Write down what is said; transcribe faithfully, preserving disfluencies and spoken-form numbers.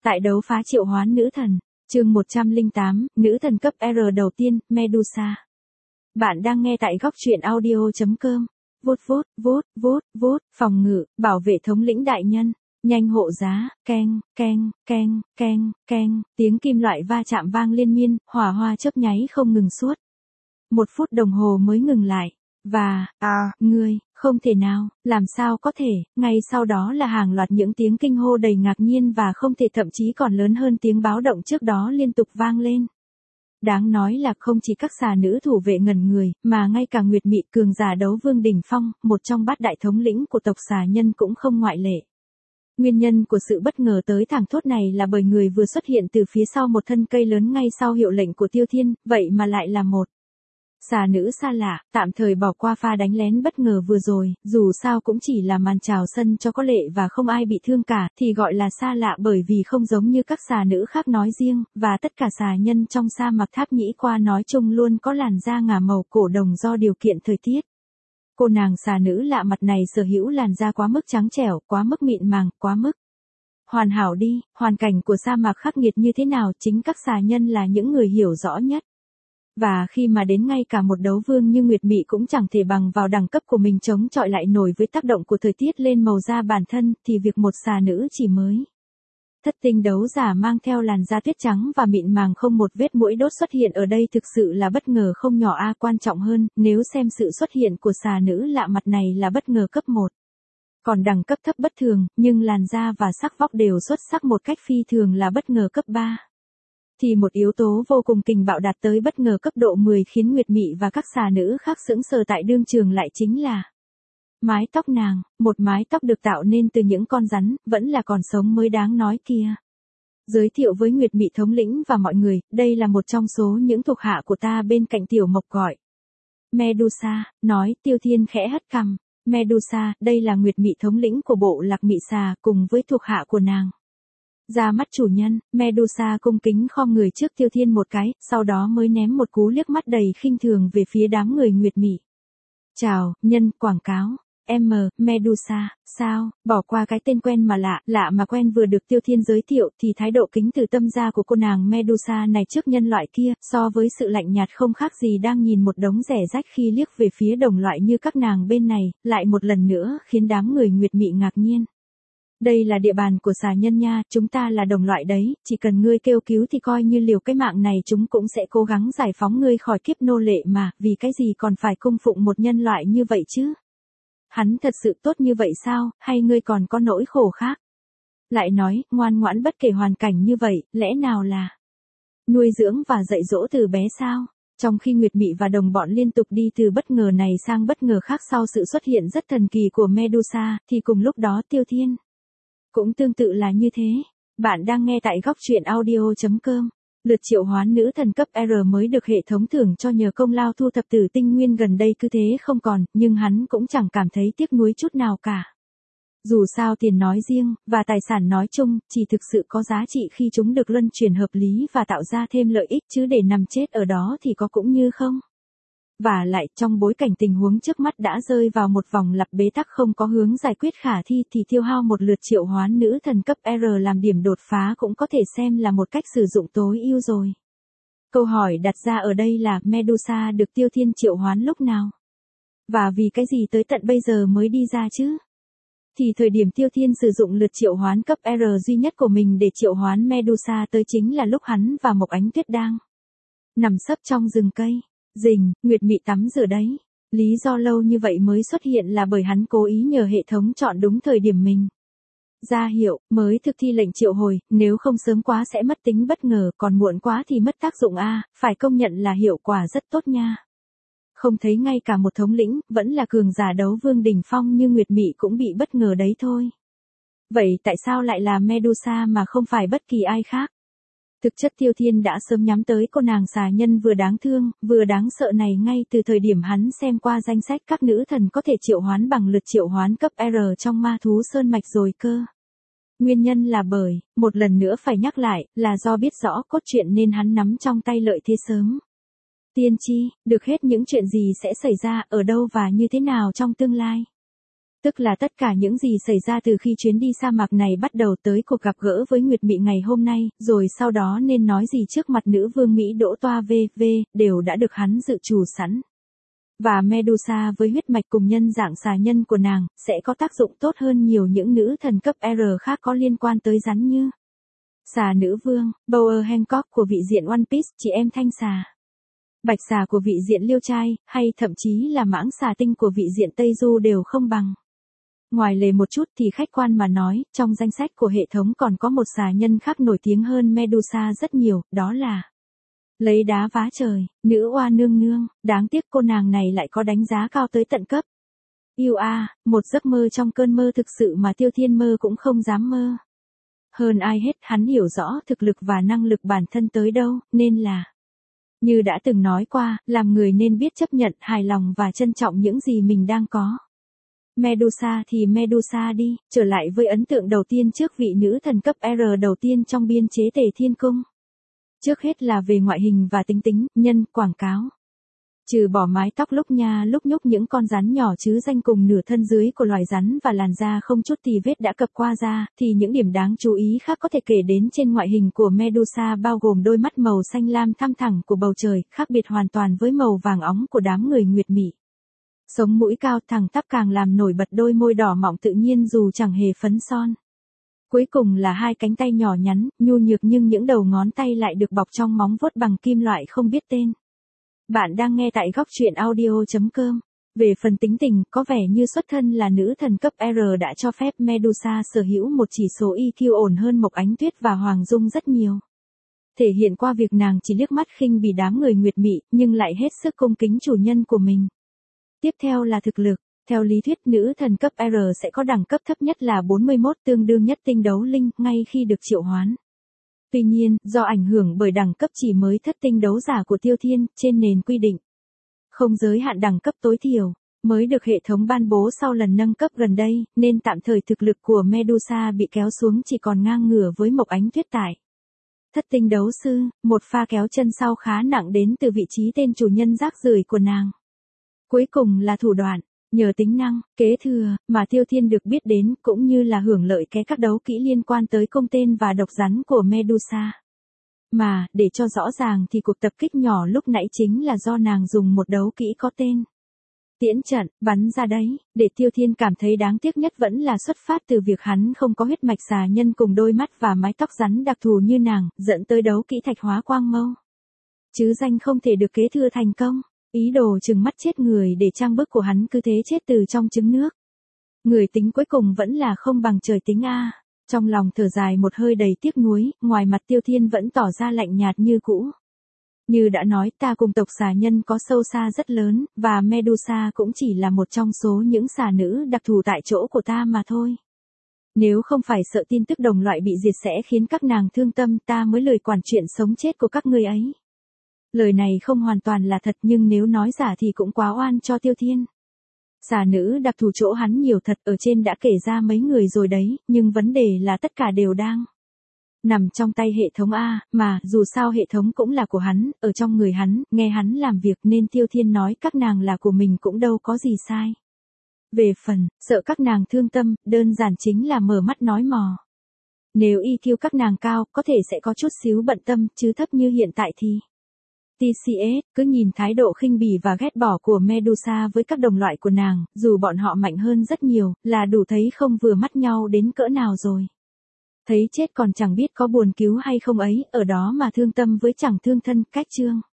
Tại đấu phá triệu hoán nữ thần, chương một trăm lẻ tám, nữ thần cấp R đầu tiên, Medusa. Bạn đang nghe tại góc truyện audio chấm com. Vút vút, vút, vút, vút, phòng ngự, bảo vệ thống lĩnh đại nhân, nhanh hộ giá, keng, keng, keng, keng, keng, tiếng kim loại va chạm vang liên miên, hỏa hoa chớp nháy không ngừng suốt. Một phút đồng hồ mới ngừng lại. Và, à, ngươi, không thể nào, làm sao có thể, ngay sau đó là hàng loạt những tiếng kinh hô đầy ngạc nhiên và không thể, thậm chí còn lớn hơn tiếng báo động trước đó liên tục vang lên. Đáng nói là không chỉ các xà nữ thủ vệ ngẩn người, mà ngay cả Nguyệt Mị cường giả đấu vương đỉnh phong, một trong bát đại thống lĩnh của tộc xà nhân cũng không ngoại lệ. Nguyên nhân của sự bất ngờ tới thẳng thốt này là bởi người vừa xuất hiện từ phía sau một thân cây lớn ngay sau hiệu lệnh của Tiêu Thiên, vậy mà lại là một xà nữ xa lạ. Tạm thời bỏ qua pha đánh lén bất ngờ vừa rồi, dù sao cũng chỉ là màn chào sân cho có lệ và không ai bị thương cả, thì gọi là xa lạ bởi vì không giống như các xà nữ khác nói riêng, và tất cả xà nhân trong sa mạc Tháp Nhĩ Qua nói chung luôn có làn da ngả màu cổ đồng do điều kiện thời tiết. Cô nàng xà nữ lạ mặt này sở hữu làn da quá mức trắng trẻo, quá mức mịn màng, quá mức hoàn hảo đi. Hoàn cảnh của sa mạc khắc nghiệt như thế nào chính các xà nhân là những người hiểu rõ nhất. Và khi mà đến ngay cả một đấu vương như Nguyệt Mị cũng chẳng thể bằng vào đẳng cấp của mình chống chọi lại nổi với tác động của thời tiết lên màu da bản thân, thì việc một xà nữ chỉ mới thất tinh đấu giả mang theo làn da tuyết trắng và mịn màng không một vết mũi đốt xuất hiện ở đây thực sự là bất ngờ không nhỏ a. Quan trọng hơn, nếu xem sự xuất hiện của xà nữ lạ mặt này là bất ngờ cấp một. Còn đẳng cấp thấp bất thường, nhưng làn da và sắc vóc đều xuất sắc một cách phi thường là bất ngờ cấp ba. Thì một yếu tố vô cùng kình bạo đạt tới bất ngờ cấp độ mười khiến Nguyệt Mị và các xà nữ khác sững sờ tại đương trường lại chính là mái tóc nàng, một mái tóc được tạo nên từ những con rắn, vẫn là còn sống mới đáng nói kia. Giới thiệu với Nguyệt Mị thống lĩnh và mọi người, đây là một trong số những thuộc hạ của ta bên cạnh Tiểu Mộc gọi Medusa, nói. Tiêu Thiên khẽ hất cằm. Medusa, đây là Nguyệt Mị thống lĩnh của bộ lạc Mị Xà cùng với thuộc hạ của nàng. Ra mắt chủ nhân, Medusa cung kính khom người trước Tiêu Thiên một cái, sau đó mới ném một cú liếc mắt đầy khinh thường về phía đám người Nguyệt Mị. Chào, nhân, quảng cáo. M, Medusa, sao, bỏ qua cái tên quen mà lạ, lạ mà quen vừa được Tiêu Thiên giới thiệu thì thái độ kính từ tâm gia của cô nàng Medusa này trước nhân loại kia, so với sự lạnh nhạt không khác gì đang nhìn một đống rẻ rách khi liếc về phía đồng loại như các nàng bên này, lại một lần nữa khiến đám người Nguyệt Mị ngạc nhiên. Đây là địa bàn của xà nhân nha, chúng ta là đồng loại đấy, chỉ cần ngươi kêu cứu thì coi như liều cái mạng này chúng cũng sẽ cố gắng giải phóng ngươi khỏi kiếp nô lệ mà, vì cái gì còn phải cung phụng một nhân loại như vậy chứ? Hắn thật sự tốt như vậy sao, hay ngươi còn có nỗi khổ khác? Lại nói, ngoan ngoãn bất kể hoàn cảnh như vậy, lẽ nào là nuôi dưỡng và dạy dỗ từ bé sao? Trong khi Nguyệt Mị và đồng bọn liên tục đi từ bất ngờ này sang bất ngờ khác sau sự xuất hiện rất thần kỳ của Medusa, thì cùng lúc đó Tiêu Thiên cũng tương tự là như thế. Bạn đang nghe tại góc truyện audio chấm com. Lượt triệu hoán nữ thần cấp R mới được hệ thống thưởng cho nhờ công lao thu thập tử tinh nguyên gần đây cứ thế không còn, nhưng hắn cũng chẳng cảm thấy tiếc nuối chút nào cả. Dù sao tiền nói riêng, và tài sản nói chung, chỉ thực sự có giá trị khi chúng được luân chuyển hợp lý và tạo ra thêm lợi ích, chứ để nằm chết ở đó thì có cũng như không. Và lại, trong bối cảnh tình huống trước mắt đã rơi vào một vòng lặp bế tắc không có hướng giải quyết khả thi thì tiêu hao một lượt triệu hoán nữ thần cấp R làm điểm đột phá cũng có thể xem là một cách sử dụng tối ưu rồi. Câu hỏi đặt ra ở đây là Medusa được Tiêu Thiên triệu hoán lúc nào? Và vì cái gì tới tận bây giờ mới đi ra chứ? Thì thời điểm Tiêu Thiên sử dụng lượt triệu hoán cấp R duy nhất của mình để triệu hoán Medusa tới chính là lúc hắn và Mộc Ánh Tuyết đang nằm sấp trong rừng cây. Rình, Nguyệt Mị tắm rửa đấy. Lý do lâu như vậy mới xuất hiện là bởi hắn cố ý nhờ hệ thống chọn đúng thời điểm mình ra hiệu, mới thực thi lệnh triệu hồi, nếu không sớm quá sẽ mất tính bất ngờ, còn muộn quá thì mất tác dụng a, phải công nhận là hiệu quả rất tốt nha. Không thấy ngay cả một thống lĩnh, vẫn là cường giả đấu vương đỉnh phong như Nguyệt Mị cũng bị bất ngờ đấy thôi. Vậy tại sao lại là Medusa mà không phải bất kỳ ai khác? Thực chất Tiêu Thiên đã sớm nhắm tới cô nàng xà nhân vừa đáng thương, vừa đáng sợ này ngay từ thời điểm hắn xem qua danh sách các nữ thần có thể triệu hoán bằng lượt triệu hoán cấp R trong ma thú sơn mạch rồi cơ. Nguyên nhân là bởi, một lần nữa phải nhắc lại, là do biết rõ cốt truyện nên hắn nắm trong tay lợi thế sớm. Tiên tri, được hết những chuyện gì sẽ xảy ra, ở đâu và như thế nào trong tương lai. Tức là tất cả những gì xảy ra từ khi chuyến đi sa mạc này bắt đầu tới cuộc gặp gỡ với Nguyệt Mị ngày hôm nay, rồi sau đó nên nói gì trước mặt nữ vương Mỹ Đỗ Toa vê vê, đều đã được hắn dự trù sẵn. Và Medusa với huyết mạch cùng nhân dạng xà nhân của nàng, sẽ có tác dụng tốt hơn nhiều những nữ thần cấp R khác có liên quan tới rắn như xà nữ vương, Bower Hancock của vị diện One Piece, chị em thanh xà, bạch xà của vị diện Liêu Trai, hay thậm chí là mãng xà tinh của vị diện Tây Du đều không bằng. Ngoài lề một chút thì khách quan mà nói, trong danh sách của hệ thống còn có một xà nhân khác nổi tiếng hơn Medusa rất nhiều, đó là lấy đá vá trời, nữ oa nương nương, đáng tiếc cô nàng này lại có đánh giá cao tới tận cấp. Yêu a, một giấc mơ trong cơn mơ thực sự mà Tiêu Thiên mơ cũng không dám mơ. Hơn ai hết hắn hiểu rõ thực lực và năng lực bản thân tới đâu, nên là như đã từng nói qua, làm người nên biết chấp nhận, hài lòng và trân trọng những gì mình đang có. Medusa thì Medusa đi, trở lại với ấn tượng đầu tiên trước vị nữ thần cấp R đầu tiên trong biên chế Tề Thiên Cung. Trước hết là về ngoại hình và tính tính, nhân, quảng cáo. Trừ bỏ mái tóc lúc nha lúc nhúc những con rắn nhỏ chứ danh cùng nửa thân dưới của loài rắn và làn da không chút tì vết đã cập qua ra, thì những điểm đáng chú ý khác có thể kể đến trên ngoại hình của Medusa bao gồm đôi mắt màu xanh lam thăm thẳng của bầu trời, khác biệt hoàn toàn với màu vàng óng của đám người Nguyệt Mị. Sống mũi cao thẳng tắp càng làm nổi bật đôi môi đỏ mọng tự nhiên dù chẳng hề phấn son. Cuối cùng là hai cánh tay nhỏ nhắn, nhu nhược nhưng những đầu ngón tay lại được bọc trong móng vuốt bằng kim loại không biết tên. Bạn đang nghe tại góc truyện audio chấm com. Về phần tính tình, có vẻ như xuất thân là nữ thần cấp R đã cho phép Medusa sở hữu một chỉ số i kiu ổn hơn Mộc Ánh Tuyết và Hoàng Dung rất nhiều. Thể hiện qua việc nàng chỉ liếc mắt khinh bỉ đám người Nguyệt Mị, nhưng lại hết sức cung kính chủ nhân của mình. Tiếp theo là thực lực. Theo lý thuyết nữ thần cấp R sẽ có đẳng cấp thấp nhất là bốn mươi mốt tương đương nhất tinh đấu linh ngay khi được triệu hoán. Tuy nhiên, do ảnh hưởng bởi đẳng cấp chỉ mới thất tinh đấu giả của Tiêu Thiên, trên nền quy định không giới hạn đẳng cấp tối thiểu, mới được hệ thống ban bố sau lần nâng cấp gần đây, nên tạm thời thực lực của Medusa bị kéo xuống chỉ còn ngang ngửa với Mộc Ánh Tuyết tại thất tinh đấu sư, một pha kéo chân sau khá nặng đến từ vị trí tên chủ nhân rác rưởi của nàng. Cuối cùng là thủ đoạn. Nhờ tính năng, kế thừa, mà Tiêu Thiên được biết đến cũng như là hưởng lợi cái các đấu kỹ liên quan tới công tên và độc rắn của Medusa. Mà, để cho rõ ràng thì cuộc tập kích nhỏ lúc nãy chính là do nàng dùng một đấu kỹ có tên tiễn trận, bắn ra đấy, để Tiêu Thiên cảm thấy đáng tiếc nhất vẫn là xuất phát từ việc hắn không có huyết mạch xà nhân cùng đôi mắt và mái tóc rắn đặc thù như nàng, dẫn tới đấu kỹ thạch hóa quang mâu. Chứ danh không thể được kế thừa thành công. Ý đồ chừng mắt chết người để trang bức của hắn cứ thế chết từ trong trứng nước. Người tính cuối cùng vẫn là không bằng trời tính a. Trong lòng thở dài một hơi đầy tiếc nuối, ngoài mặt Tiêu Thiên vẫn tỏ ra lạnh nhạt như cũ. Như đã nói, ta cùng tộc xà nhân có sâu xa rất lớn, và Medusa cũng chỉ là một trong số những xà nữ đặc thù tại chỗ của ta mà thôi. Nếu không phải sợ tin tức đồng loại bị diệt sẽ khiến các nàng thương tâm, ta mới lười quản chuyện sống chết của các ngươi ấy. Lời này không hoàn toàn là thật nhưng nếu nói giả thì cũng quá oan cho Tiêu Thiên. Xà nữ đặc thù chỗ hắn nhiều thật, ở trên đã kể ra mấy người rồi đấy, nhưng vấn đề là tất cả đều đang nằm trong tay hệ thống A, mà dù sao hệ thống cũng là của hắn, ở trong người hắn, nghe hắn làm việc nên Tiêu Thiên nói các nàng là của mình cũng đâu có gì sai. Về phần, sợ các nàng thương tâm, đơn giản chính là mở mắt nói mò. Nếu i kiu các nàng cao, có thể sẽ có chút xíu bận tâm, chứ thấp như hiện tại thì tê xê ét, cứ nhìn thái độ khinh bỉ và ghét bỏ của Medusa với các đồng loại của nàng, dù bọn họ mạnh hơn rất nhiều, là đủ thấy không vừa mắt nhau đến cỡ nào rồi. Thấy chết còn chẳng biết có buồn cứu hay không ấy, ở đó mà thương tâm với chẳng thương thân, cách chương.